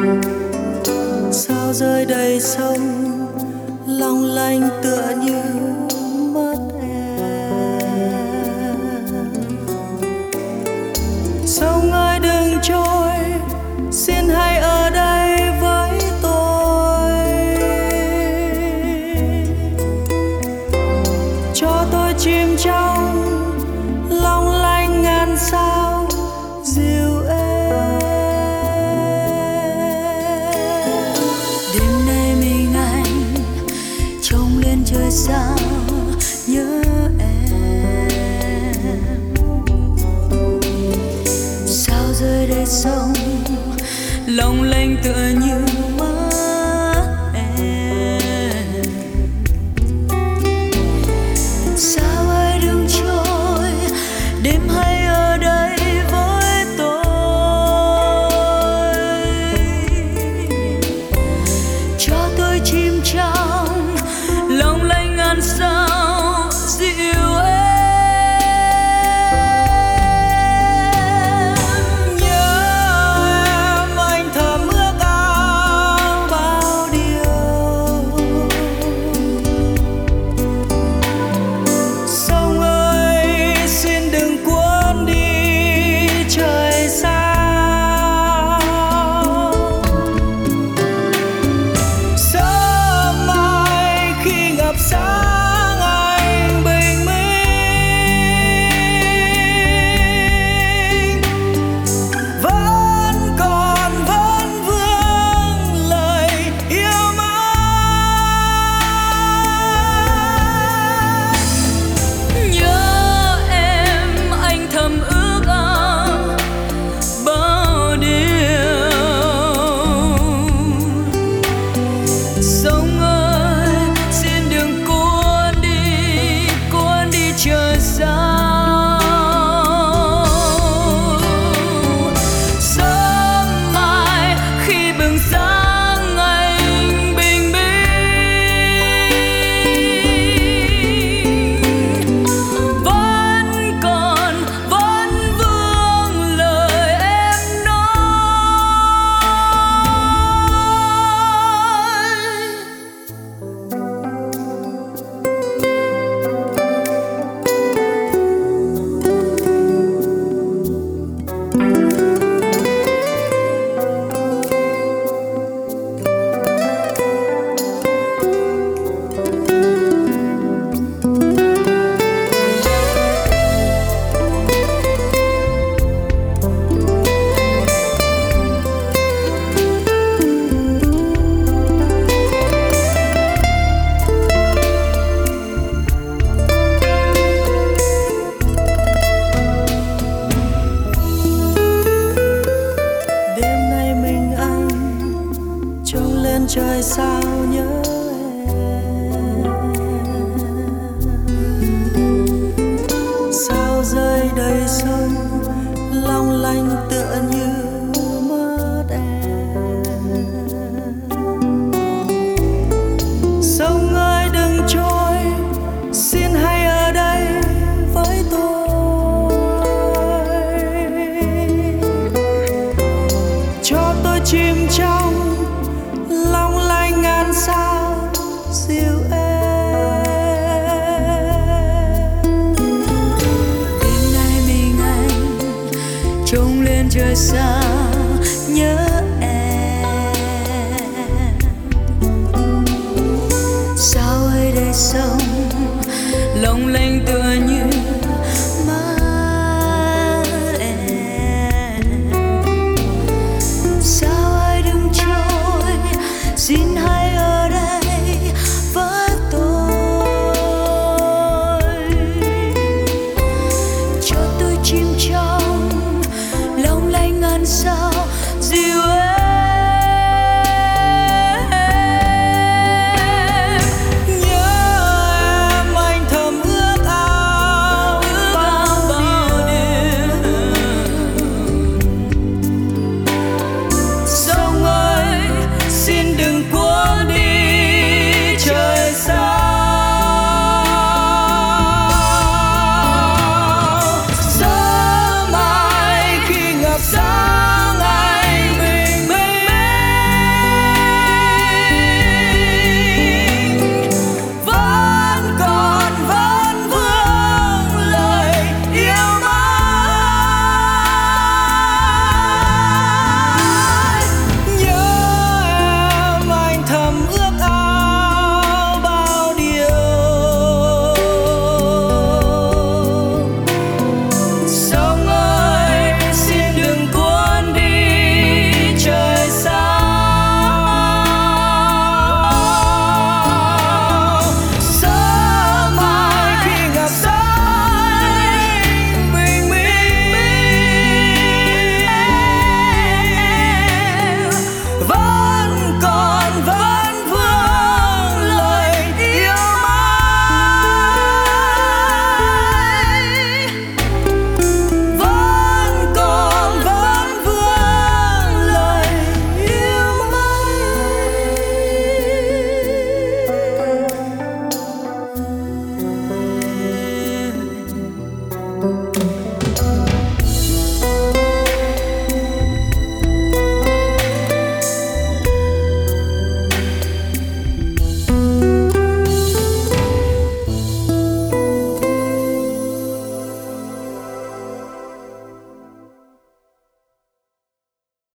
Sao rơi đầy sông long lanh tựa như mất em. Sông ơi đừng trôi, xin hãy ở đây với tôi, cho tôi chìm trong long lanh ngàn sao dịu êm. Đêm nay mình anh trông lên trời sao nhớ em. Sao rơi đầy sông long lanh tựa như mắt em. Sao ơi đừng trôi, đêm hãy ở đây với tôi, cho tôi chìm trong long lanh ngàn sao dịu êm. Sáng anh bình minh vẫn vương lời yêu mãi. Nhớ em anh thầm ước ao bao điều. Sông trời sao sớm mai khi bừng sáng anh bình minh vẫn vương lời em nói. Trời sao nhớ em. Sao rơi đầy sông long lanh tựa như mất em. Sông ơi đừng trôi, xin hãy ở đây với tôi, cho tôi chìm trong long lanh ngàn sao dịu êm. Đêm nay mình anh trông lên trời sao